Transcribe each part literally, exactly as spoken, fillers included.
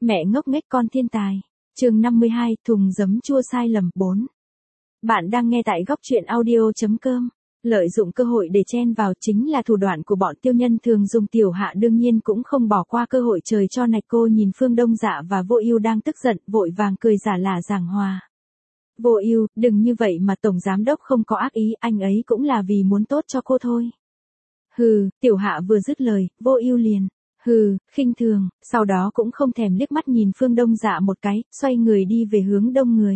Mẹ ngốc nghếch con thiên tài. Chương năm mươi hai, thùng giấm chua sai lầm bốn. Bạn đang nghe tại góc truyện audio chấm com. Lợi dụng cơ hội để chen vào chính là thủ đoạn của bọn tiêu nhân thường dùng. Tiểu Hạ đương nhiên cũng không bỏ qua cơ hội trời cho này. Cô nhìn Phương Đông Dạ và Vô Ưu đang tức giận, vội vàng cười giả lả giảng hòa. Vô Ưu, đừng như vậy mà tổng giám đốc không có ác ý, anh ấy cũng là vì muốn tốt cho cô thôi. Hừ, Tiểu Hạ vừa dứt lời, Vô Ưu liền hừ, khinh thường, sau đó cũng không thèm liếc mắt nhìn Phương Đông Dạ một cái, xoay người đi về hướng đông người.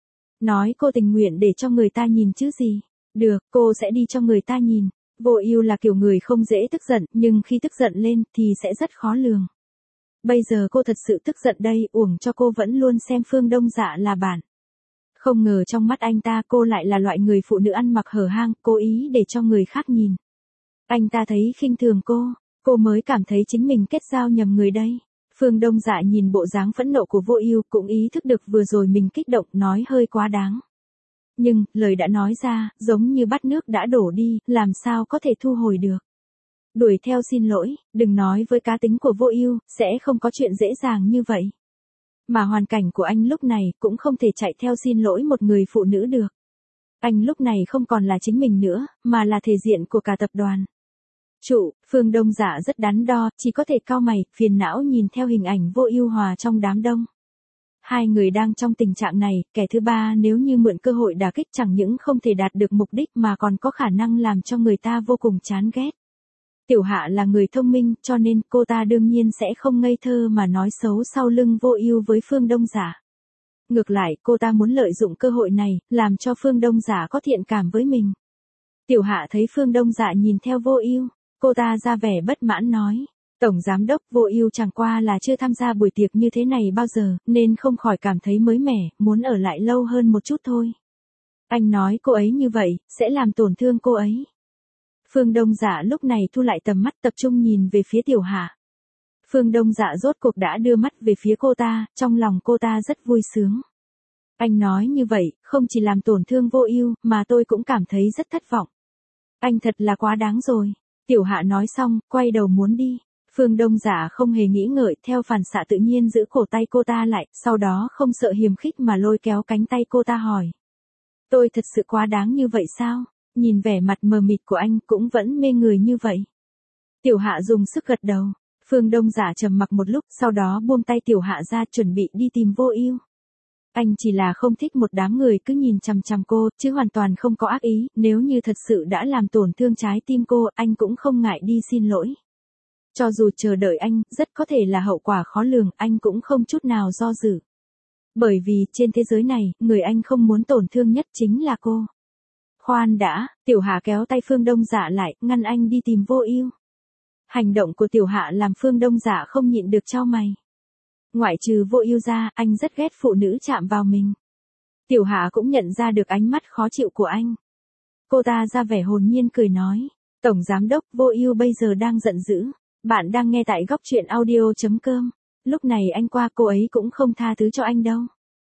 Nói cô tình nguyện để cho người ta nhìn chứ gì. Được, cô sẽ đi cho người ta nhìn. Vô Ưu là kiểu người không dễ tức giận, nhưng khi tức giận lên thì sẽ rất khó lường. Bây giờ cô thật sự tức giận đây, uổng cho cô vẫn luôn xem Phương Đông Dạ là bạn. Không ngờ trong mắt anh ta cô lại là loại người phụ nữ ăn mặc hở hang, cố ý để cho người khác nhìn. Anh ta thấy khinh thường cô. Cô mới cảm thấy chính mình kết giao nhầm người đây. Phương Đông Dạ nhìn bộ dáng phẫn nộ của Vô Ưu cũng ý thức được vừa rồi mình kích động nói hơi quá đáng. Nhưng, lời đã nói ra, giống như bát nước đã đổ đi, làm sao có thể thu hồi được. Đuổi theo xin lỗi, đừng nói với cá tính của Vô Ưu, sẽ không có chuyện dễ dàng như vậy. Mà hoàn cảnh của anh lúc này cũng không thể chạy theo xin lỗi một người phụ nữ được. Anh lúc này không còn là chính mình nữa, mà là thể diện của cả tập đoàn. Trụ, Phương Đông Dạ rất đắn đo, chỉ có thể cau mày, phiền não nhìn theo hình ảnh Vô Ưu hòa trong đám đông. Hai người đang trong tình trạng này, kẻ thứ ba nếu như mượn cơ hội đả kích chẳng những không thể đạt được mục đích mà còn có khả năng làm cho người ta vô cùng chán ghét. Tiểu Hạ là người thông minh, cho nên cô ta đương nhiên sẽ không ngây thơ mà nói xấu sau lưng Vô Ưu với Phương Đông Dạ. Ngược lại, cô ta muốn lợi dụng cơ hội này, làm cho Phương Đông Dạ có thiện cảm với mình. Tiểu Hạ thấy Phương Đông Dạ nhìn theo Vô Ưu, cô ta ra vẻ bất mãn nói, Tổng Giám đốc Vô Ưu chẳng qua là chưa tham gia buổi tiệc như thế này bao giờ, nên không khỏi cảm thấy mới mẻ, muốn ở lại lâu hơn một chút thôi. Anh nói cô ấy như vậy, sẽ làm tổn thương cô ấy. Phương Đông Dạ lúc này thu lại tầm mắt tập trung nhìn về phía Tiểu Hạ. Phương Đông Dạ rốt cuộc đã đưa mắt về phía cô ta, trong lòng cô ta rất vui sướng. Anh nói như vậy, không chỉ làm tổn thương Vô Ưu, mà tôi cũng cảm thấy rất thất vọng. Anh thật là quá đáng rồi. Tiểu Hạ nói xong, quay đầu muốn đi. Phương Đông Dạ không hề nghĩ ngợi, theo phản xạ tự nhiên giữ cổ tay cô ta lại, sau đó không sợ hiềm khích mà lôi kéo cánh tay cô ta hỏi. Tôi thật sự quá đáng như vậy sao? Nhìn vẻ mặt mờ mịt của anh cũng vẫn mê người như vậy. Tiểu Hạ dùng sức gật đầu. Phương Đông Dạ trầm mặc một lúc, sau đó buông tay Tiểu Hạ ra chuẩn bị đi tìm Vô Ưu. Anh chỉ là không thích một đám người cứ nhìn chằm chằm cô, chứ hoàn toàn không có ác ý, nếu như thật sự đã làm tổn thương trái tim cô, anh cũng không ngại đi xin lỗi. Cho dù chờ đợi anh, rất có thể là hậu quả khó lường, anh cũng không chút nào do dự. Bởi vì, trên thế giới này, người anh không muốn tổn thương nhất chính là cô. Khoan đã, Tiểu Hạ kéo tay Phương Đông Dạ lại, ngăn anh đi tìm Vô Ưu. Hành động của Tiểu Hạ làm Phương Đông Dạ không nhịn được chau mày. Ngoại trừ Vô Ưu ra, anh rất ghét phụ nữ chạm vào mình. Tiểu Hạ cũng nhận ra được ánh mắt khó chịu của anh. Cô ta ra vẻ hồn nhiên cười nói, Tổng Giám đốc Vô Ưu bây giờ đang giận dữ. Bạn đang nghe tại góc truyện audio chấm com. Lúc này anh qua cô ấy cũng không tha thứ cho anh đâu.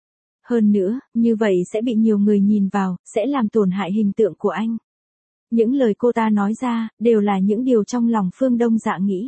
Hơn nữa, như vậy sẽ bị nhiều người nhìn vào, sẽ làm tổn hại hình tượng của anh. Những lời cô ta nói ra, đều là những điều trong lòng Phương Đông Dạ nghĩ.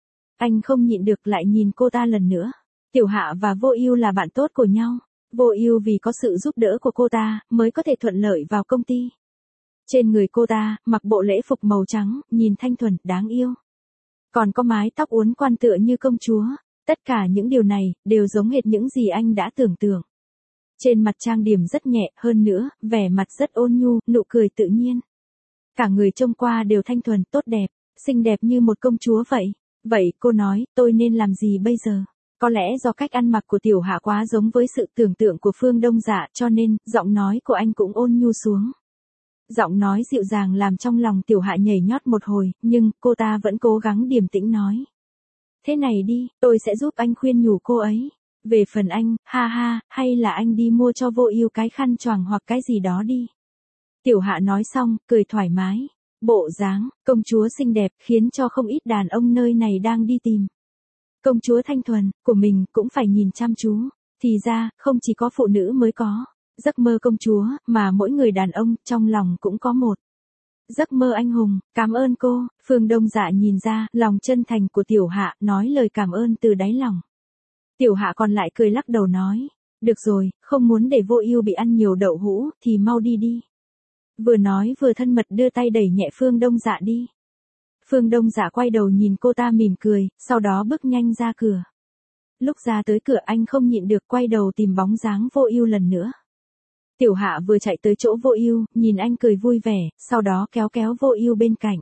Anh không nhịn được lại nhìn cô ta lần nữa. Tiểu Hạ và Vô Ưu là bạn tốt của nhau. Vô Ưu vì có sự giúp đỡ của cô ta, mới có thể thuận lợi vào công ty. Trên người cô ta, mặc bộ lễ phục màu trắng, nhìn thanh thuần, đáng yêu. Còn có mái tóc uốn quan tựa như công chúa. Tất cả những điều này, đều giống hệt những gì anh đã tưởng tượng. Trên mặt trang điểm rất nhẹ, hơn nữa, vẻ mặt rất ôn nhu, nụ cười tự nhiên. Cả người trông qua đều thanh thuần, tốt đẹp, xinh đẹp như một công chúa vậy. Vậy, cô nói, tôi nên làm gì bây giờ? Có lẽ do cách ăn mặc của Tiểu Hạ quá giống với sự tưởng tượng của Phương Đông Dạ, cho nên, giọng nói của anh cũng ôn nhu xuống. Giọng nói dịu dàng làm trong lòng Tiểu Hạ nhảy nhót một hồi, nhưng, cô ta vẫn cố gắng điềm tĩnh nói. Thế này đi, tôi sẽ giúp anh khuyên nhủ cô ấy. Về phần anh, ha ha, hay là anh đi mua cho Vô Ưu cái khăn choàng hoặc cái gì đó đi. Tiểu Hạ nói xong, cười thoải mái. Bộ dáng, công chúa xinh đẹp, khiến cho không ít đàn ông nơi này đang đi tìm. Công chúa thanh thuần, của mình, cũng phải nhìn chăm chú. Thì ra, không chỉ có phụ nữ mới có giấc mơ công chúa, mà mỗi người đàn ông, trong lòng cũng có một giấc mơ anh hùng. Cảm ơn cô. Phương Đông Dạ nhìn ra, lòng chân thành của Tiểu Hạ, nói lời cảm ơn từ đáy lòng. Tiểu Hạ còn lại cười lắc đầu nói, được rồi, không muốn để Vô Ưu bị ăn nhiều đậu hũ thì mau đi đi. Vừa nói vừa thân mật đưa tay đẩy nhẹ Phương Đông Dạ đi. Phương Đông Dạ quay đầu nhìn cô ta mỉm cười, sau đó bước nhanh ra cửa. Lúc ra tới cửa anh không nhịn được quay đầu tìm bóng dáng Vô Ưu lần nữa. Tiểu Hạ vừa chạy tới chỗ Vô Ưu, nhìn anh cười vui vẻ, sau đó kéo kéo Vô Ưu bên cạnh.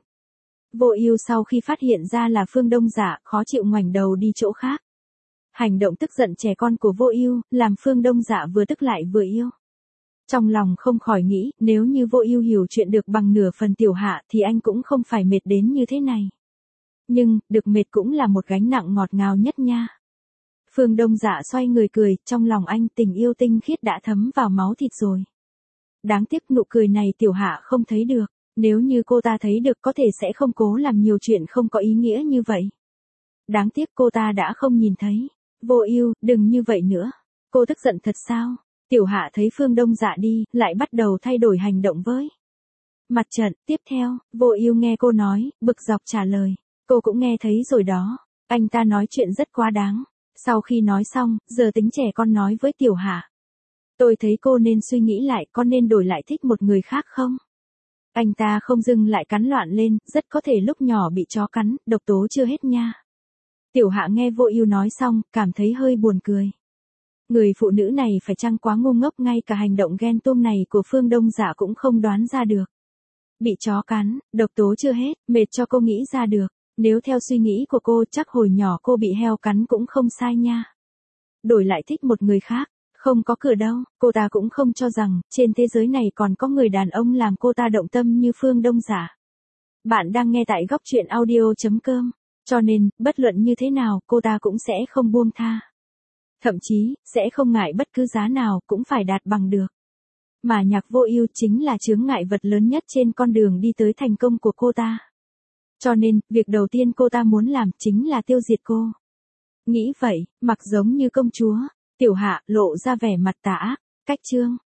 Vô Ưu sau khi phát hiện ra là Phương Đông Dạ, khó chịu ngoảnh đầu đi chỗ khác. Hành động tức giận trẻ con của Vô Ưu, làm Phương Đông Dạ vừa tức lại vừa yêu. Trong lòng không khỏi nghĩ, nếu như Vô Ưu hiểu chuyện được bằng nửa phần Tiểu Hạ thì anh cũng không phải mệt đến như thế này. Nhưng, được mệt cũng là một gánh nặng ngọt ngào nhất nha. Phương Đông Dạ xoay người cười, trong lòng anh tình yêu tinh khiết đã thấm vào máu thịt rồi. Đáng tiếc nụ cười này Tiểu Hạ không thấy được, nếu như cô ta thấy được có thể sẽ không cố làm nhiều chuyện không có ý nghĩa như vậy. Đáng tiếc cô ta đã không nhìn thấy. Vô Ưu, đừng như vậy nữa. Cô tức giận thật sao? Tiểu Hạ thấy Phương Đông Dạ đi, lại bắt đầu thay đổi hành động với. Mặt trận, tiếp theo, Vô Ưu nghe cô nói, bực dọc trả lời. Cô cũng nghe thấy rồi đó, anh ta nói chuyện rất quá đáng. Sau khi nói xong, giờ tính trẻ con nói với Tiểu Hạ. Tôi thấy cô nên suy nghĩ lại, có nên đổi lại thích một người khác không? Anh ta không dừng lại cắn loạn lên, rất có thể lúc nhỏ bị chó cắn, độc tố chưa hết nha. Tiểu Hạ nghe Vô Ưu nói xong, cảm thấy hơi buồn cười. Người phụ nữ này phải chăng quá ngu ngốc, ngay cả hành động ghen tuông này của Phương Đông Dạ cũng không đoán ra được. Bị chó cắn, độc tố chưa hết, mệt cho cô nghĩ ra được. Nếu theo suy nghĩ của cô chắc hồi nhỏ cô bị heo cắn cũng không sai nha. Đổi lại thích một người khác, không có cửa đâu, cô ta cũng không cho rằng trên thế giới này còn có người đàn ông làm cô ta động tâm như Phương Đông Dạ. Bạn đang nghe tại góc truyện audio chấm com, cho nên, bất luận như thế nào cô ta cũng sẽ không buông tha. Thậm chí, sẽ không ngại bất cứ giá nào cũng phải đạt bằng được. Mà Nhạc Vô Ưu chính là chướng ngại vật lớn nhất trên con đường đi tới thành công của cô ta. Cho nên, việc đầu tiên cô ta muốn làm chính là tiêu diệt cô. Nghĩ vậy, mặc giống như công chúa, Tiểu Hạ lộ ra vẻ mặt tà ác, cách chương.